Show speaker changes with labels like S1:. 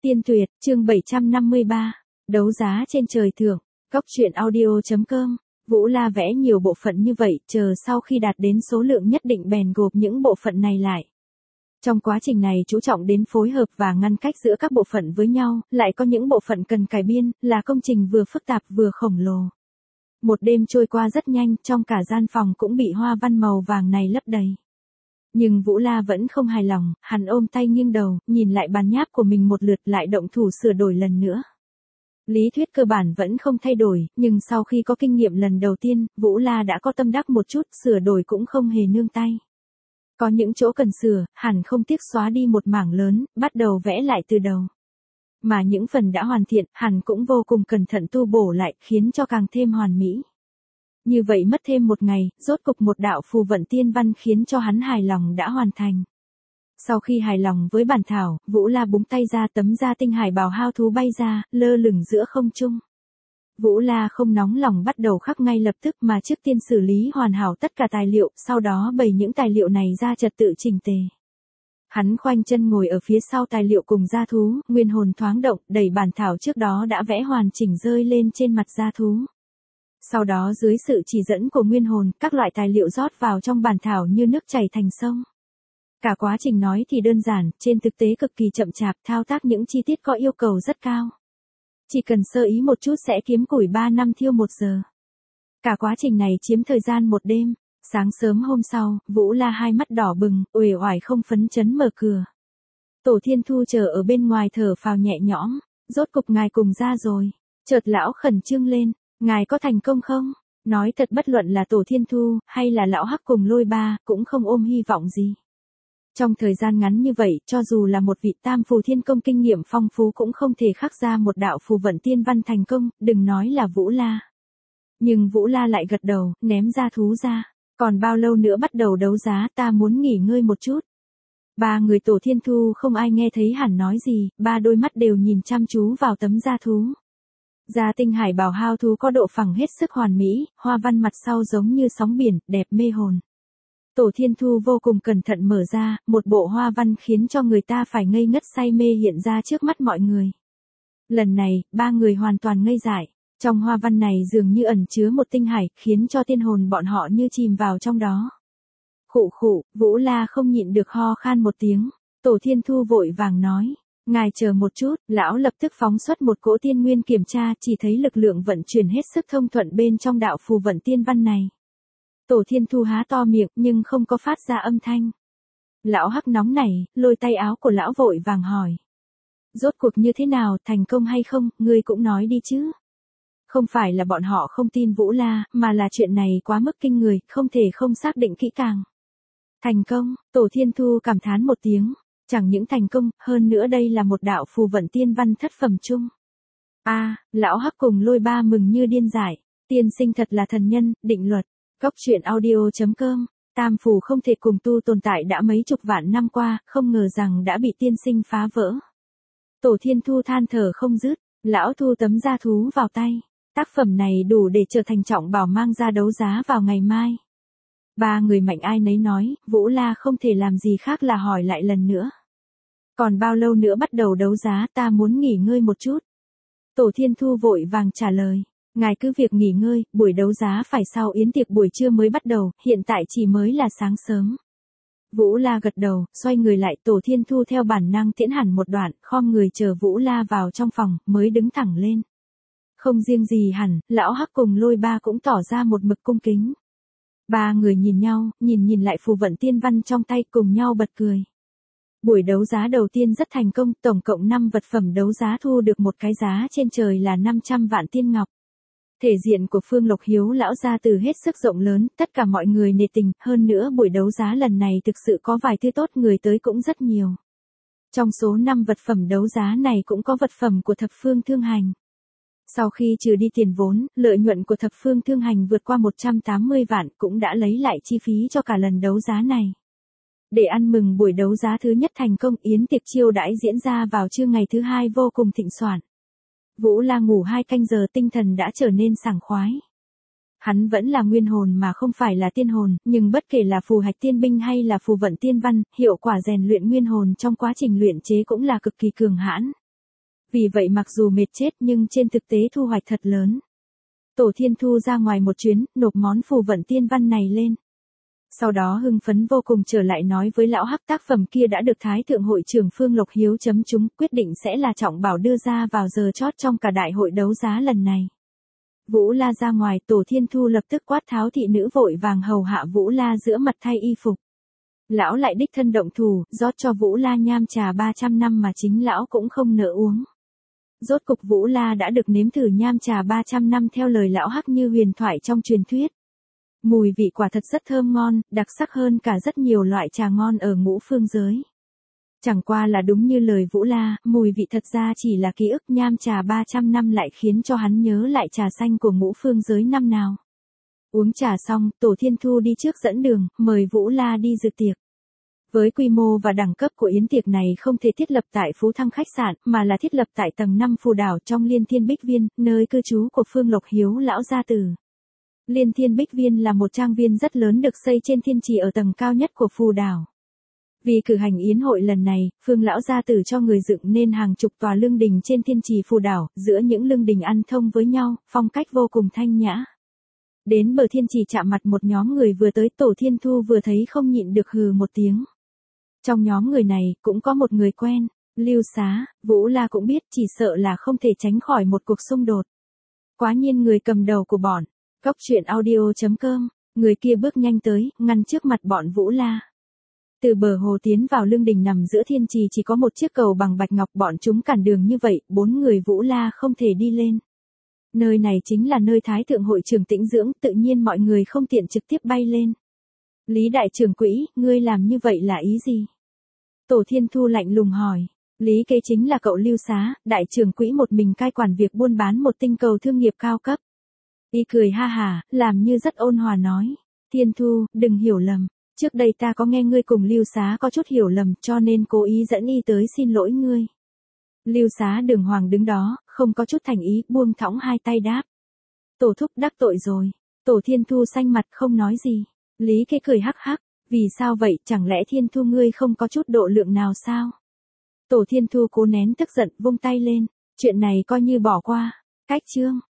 S1: Tiên tuyệt, chương 753. Đấu giá trên trời thưởng. Cóc truyện audio.com. Vũ La vẽ nhiều bộ phận như vậy, chờ sau khi đạt đến số lượng nhất định bèn gộp những bộ phận này lại. Trong quá trình này chú trọng đến phối hợp và ngăn cách giữa các bộ phận với nhau, lại có những bộ phận cần cải biên, là công trình vừa phức tạp vừa khổng lồ. Một đêm trôi qua rất nhanh, trong cả gian phòng cũng bị hoa văn màu vàng này lấp đầy. Nhưng Vũ La vẫn không hài lòng, hắn ôm tay nghiêng đầu, nhìn lại bàn nháp của mình một lượt lại động thủ sửa đổi lần nữa. Lý thuyết cơ bản vẫn không thay đổi, nhưng sau khi có kinh nghiệm lần đầu tiên, Vũ La đã có tâm đắc một chút, sửa đổi cũng không hề nương tay. Có những chỗ cần sửa, hẳn không tiếc xóa đi một mảng lớn, bắt đầu vẽ lại từ đầu. Mà những phần đã hoàn thiện, hẳn cũng vô cùng cẩn thận tu bổ lại, khiến cho càng thêm hoàn mỹ. Như vậy mất thêm một ngày, rốt cục một đạo phù vận tiên văn khiến cho hắn hài lòng đã hoàn thành. Sau khi hài lòng với bản thảo, Vũ La búng tay ra, tấm da tinh hải bào hao thú bay ra, lơ lửng giữa không trung. Vũ La không nóng lòng bắt đầu khắc ngay lập tức mà trước tiên xử lý hoàn hảo tất cả tài liệu, sau đó bày những tài liệu này ra trật tự chỉnh tề. Hắn khoanh chân ngồi ở phía sau tài liệu cùng da thú, nguyên hồn thoáng động, đẩy bản thảo trước đó đã vẽ hoàn chỉnh rơi lên trên mặt da thú. Sau đó dưới sự chỉ dẫn của nguyên hồn, các loại tài liệu rót vào trong bản thảo như nước chảy thành sông. Cả quá trình nói thì đơn giản, trên thực tế cực kỳ chậm chạp, thao tác những chi tiết có yêu cầu rất cao. Chỉ cần sơ ý một chút sẽ kiếm củi 3 năm thiêu 1 giờ. Cả quá trình này chiếm thời gian một đêm. Sáng sớm hôm sau, Vũ La hai mắt đỏ bừng, uể oải không phấn chấn mở cửa. Tổ Thiên Thu chờ ở bên ngoài thở phào nhẹ nhõm, rốt cục ngài cùng ra rồi. Chợt lão khẩn trương lên, ngài có thành công không? Nói thật, bất luận là Tổ Thiên Thu, hay là lão Hắc cùng Lôi Ba, cũng không ôm hy vọng gì. Trong thời gian ngắn như vậy, cho dù là một vị tam phù thiên công kinh nghiệm phong phú cũng không thể khắc ra một đạo phù vận tiên văn thành công, đừng nói là Vũ La. Nhưng Vũ La lại gật đầu, ném ra thú ra. Còn bao lâu nữa bắt đầu đấu giá, ta muốn nghỉ ngơi một chút. Ba người Tổ Thiên Thu không ai nghe thấy hắn nói gì, ba đôi mắt đều nhìn chăm chú vào tấm da thú. Da tinh hải bào hao thú có độ phẳng hết sức hoàn mỹ, hoa văn mặt sau giống như sóng biển, đẹp mê hồn. Tổ Thiên Thu vô cùng cẩn thận mở ra, một bộ hoa văn khiến cho người ta phải ngây ngất say mê hiện ra trước mắt mọi người. Lần này, ba người hoàn toàn ngây dại. Trong hoa văn này dường như ẩn chứa một tinh hải, khiến cho tiên hồn bọn họ như chìm vào trong đó. Khụ khụ, Vũ La không nhịn được ho khan một tiếng. Tổ Thiên Thu vội vàng nói, ngài chờ một chút, lão lập tức phóng xuất một cỗ tiên nguyên kiểm tra, chỉ thấy lực lượng vận chuyển hết sức thông thuận bên trong đạo phù vận tiên văn này. Tổ Thiên Thu há to miệng nhưng không có phát ra âm thanh. Lão Hắc nóng nảy, lôi tay áo của lão vội vàng hỏi. Rốt cuộc như thế nào, thành công hay không, ngươi cũng nói đi chứ. Không phải là bọn họ không tin Vũ La, mà là chuyện này quá mức kinh người, không thể không xác định kỹ càng. Thành công, Tổ Thiên Thu cảm thán một tiếng, chẳng những thành công, hơn nữa đây là một đạo phù vận tiên văn thất phẩm chung. Lão Hắc cùng Lôi Ba mừng như điên dại, tiên sinh thật là thần nhân, định luật. Cóc truyện audio.com. Tam phù không thể cùng tu tồn tại đã mấy chục vạn năm qua, không ngờ rằng đã bị tiên sinh phá vỡ. Tổ Thiên Thu than thở không dứt, lão thu tấm da thú vào tay. Tác phẩm này đủ để trở thành trọng bảo mang ra đấu giá vào ngày mai. Ba người mạnh ai nấy nói, Vũ La không thể làm gì khác là hỏi lại lần nữa. Còn bao lâu nữa bắt đầu đấu giá, ta muốn nghỉ ngơi một chút. Tổ Thiên Thu vội vàng trả lời. Ngài cứ việc nghỉ ngơi, buổi đấu giá phải sau yến tiệc buổi trưa mới bắt đầu, hiện tại chỉ mới là sáng sớm. Vũ La gật đầu, xoay người lại, Tổ Thiên Thu theo bản năng tiễn hẳn một đoạn, khom người chờ Vũ La vào trong phòng, mới đứng thẳng lên. Không riêng gì hẳn, lão Hắc cùng Lôi Ba cũng tỏ ra một mực cung kính. Ba người nhìn nhau, nhìn lại phù vận tiên văn trong tay cùng nhau bật cười. Buổi đấu giá đầu tiên rất thành công, tổng cộng 5 vật phẩm đấu giá thu được một cái giá trên trời là 500 vạn tiên ngọc. Thể diện của Phương Lộc Hiếu lão gia từ hết sức rộng lớn, tất cả mọi người nể tình, hơn nữa buổi đấu giá lần này thực sự có vài thứ tốt, người tới cũng rất nhiều. Trong số 5 vật phẩm đấu giá này cũng có vật phẩm của Thập Phương Thương Hành. Sau khi trừ đi tiền vốn, lợi nhuận của Thập Phương Thương Hành vượt qua 180 vạn, cũng đã lấy lại chi phí cho cả lần đấu giá này. Để ăn mừng buổi đấu giá thứ nhất thành công, yến tiệc chiêu đãi diễn ra vào trưa ngày thứ hai vô cùng thịnh soạn. Vũ La ngủ 2 canh giờ, tinh thần đã trở nên sảng khoái. Hắn vẫn là nguyên hồn mà không phải là tiên hồn, nhưng bất kể là phù hạch tiên binh hay là phù vận tiên văn, hiệu quả rèn luyện nguyên hồn trong quá trình luyện chế cũng là cực kỳ cường hãn. Vì vậy mặc dù mệt chết nhưng trên thực tế thu hoạch thật lớn. Tổ Thiên Thu ra ngoài một chuyến, nộp món phù vận tiên văn này lên. Sau đó hưng phấn vô cùng trở lại nói với lão Hắc tác phẩm kia đã được Thái Thượng hội trưởng Phương Lộc Hiếu chấm trúng, quyết định sẽ là trọng bảo đưa ra vào giờ chót trong cả đại hội đấu giá lần này. Vũ La ra ngoài, Tổ Thiên Thu lập tức quát tháo thị nữ vội vàng hầu hạ Vũ La giữa mặt thay y phục. Lão lại đích thân động thủ, rót cho Vũ La nham trà 300 năm mà chính lão cũng không nỡ uống. Rốt cục Vũ La đã được nếm thử nham trà 300 năm theo lời lão Hắc như huyền thoại trong truyền thuyết. Mùi vị quả thật rất thơm ngon, đặc sắc hơn cả rất nhiều loại trà ngon ở ngũ phương giới. Chẳng qua là đúng như lời Vũ La, mùi vị thật ra chỉ là ký ức, nham trà 300 năm lại khiến cho hắn nhớ lại trà xanh của ngũ phương giới năm nào. Uống trà xong, Tổ Thiên Thu đi trước dẫn đường, mời Vũ La đi dự tiệc. Với quy mô và đẳng cấp của yến tiệc này không thể thiết lập tại Phú Thăng khách sạn, mà là thiết lập tại tầng 5 phù đảo trong Liên Thiên Bích Viên, nơi cư trú của Phương Lộc Hiếu lão gia tử. Liên Thiên Bích Viên là một trang viên rất lớn được xây trên thiên trì ở tầng cao nhất của phù đảo. Vì cử hành yến hội lần này, Phương lão gia tử cho người dựng nên hàng chục tòa lương đình trên thiên trì phù đảo, giữa những lương đình ăn thông với nhau, phong cách vô cùng thanh nhã. Đến bờ thiên trì chạm mặt một nhóm người vừa tới, Tổ Thiên Thu vừa thấy không nhịn được hừ một tiếng. Trong nhóm người này, cũng có một người quen, Lưu Xá, Vũ La cũng biết chỉ sợ là không thể tránh khỏi một cuộc xung đột. Quá nhiên người cầm đầu của bọn, Góc Truyện Audio.com, người kia bước nhanh tới, ngăn trước mặt bọn Vũ La. Từ bờ hồ tiến vào lương đình nằm giữa thiên trì chỉ có một chiếc cầu bằng bạch ngọc, bọn chúng cản đường như vậy, 4 người Vũ La không thể đi lên. Nơi này chính là nơi Thái Thượng hội trưởng tĩnh dưỡng, tự nhiên mọi người không tiện trực tiếp bay lên. Lý đại trưởng quỹ, ngươi làm như vậy là ý gì? Tổ Thiên Thu lạnh lùng hỏi. Lý kế chính là cậu Lưu Xá, đại trưởng quỹ một mình cai quản việc buôn bán một tinh cầu thương nghiệp cao cấp. Y cười ha hả, làm như rất ôn hòa nói. Thiên Thu, đừng hiểu lầm. Trước đây ta có nghe ngươi cùng Lưu Xá có chút hiểu lầm, cho nên cố ý dẫn y tới xin lỗi ngươi. Lưu Xá đường hoàng đứng đó, không có chút thành ý, buông thõng hai tay đáp. Tổ thúc đắc tội rồi. Tổ Thiên Thu xanh mặt không nói gì. Lý kế cười hắc hắc. Vì sao vậy, chẳng lẽ Thiên Thu ngươi không có chút độ lượng nào sao? Tổ Thiên Thu cố nén tức giận, vung tay lên. Chuyện này coi như bỏ qua. Cách chương.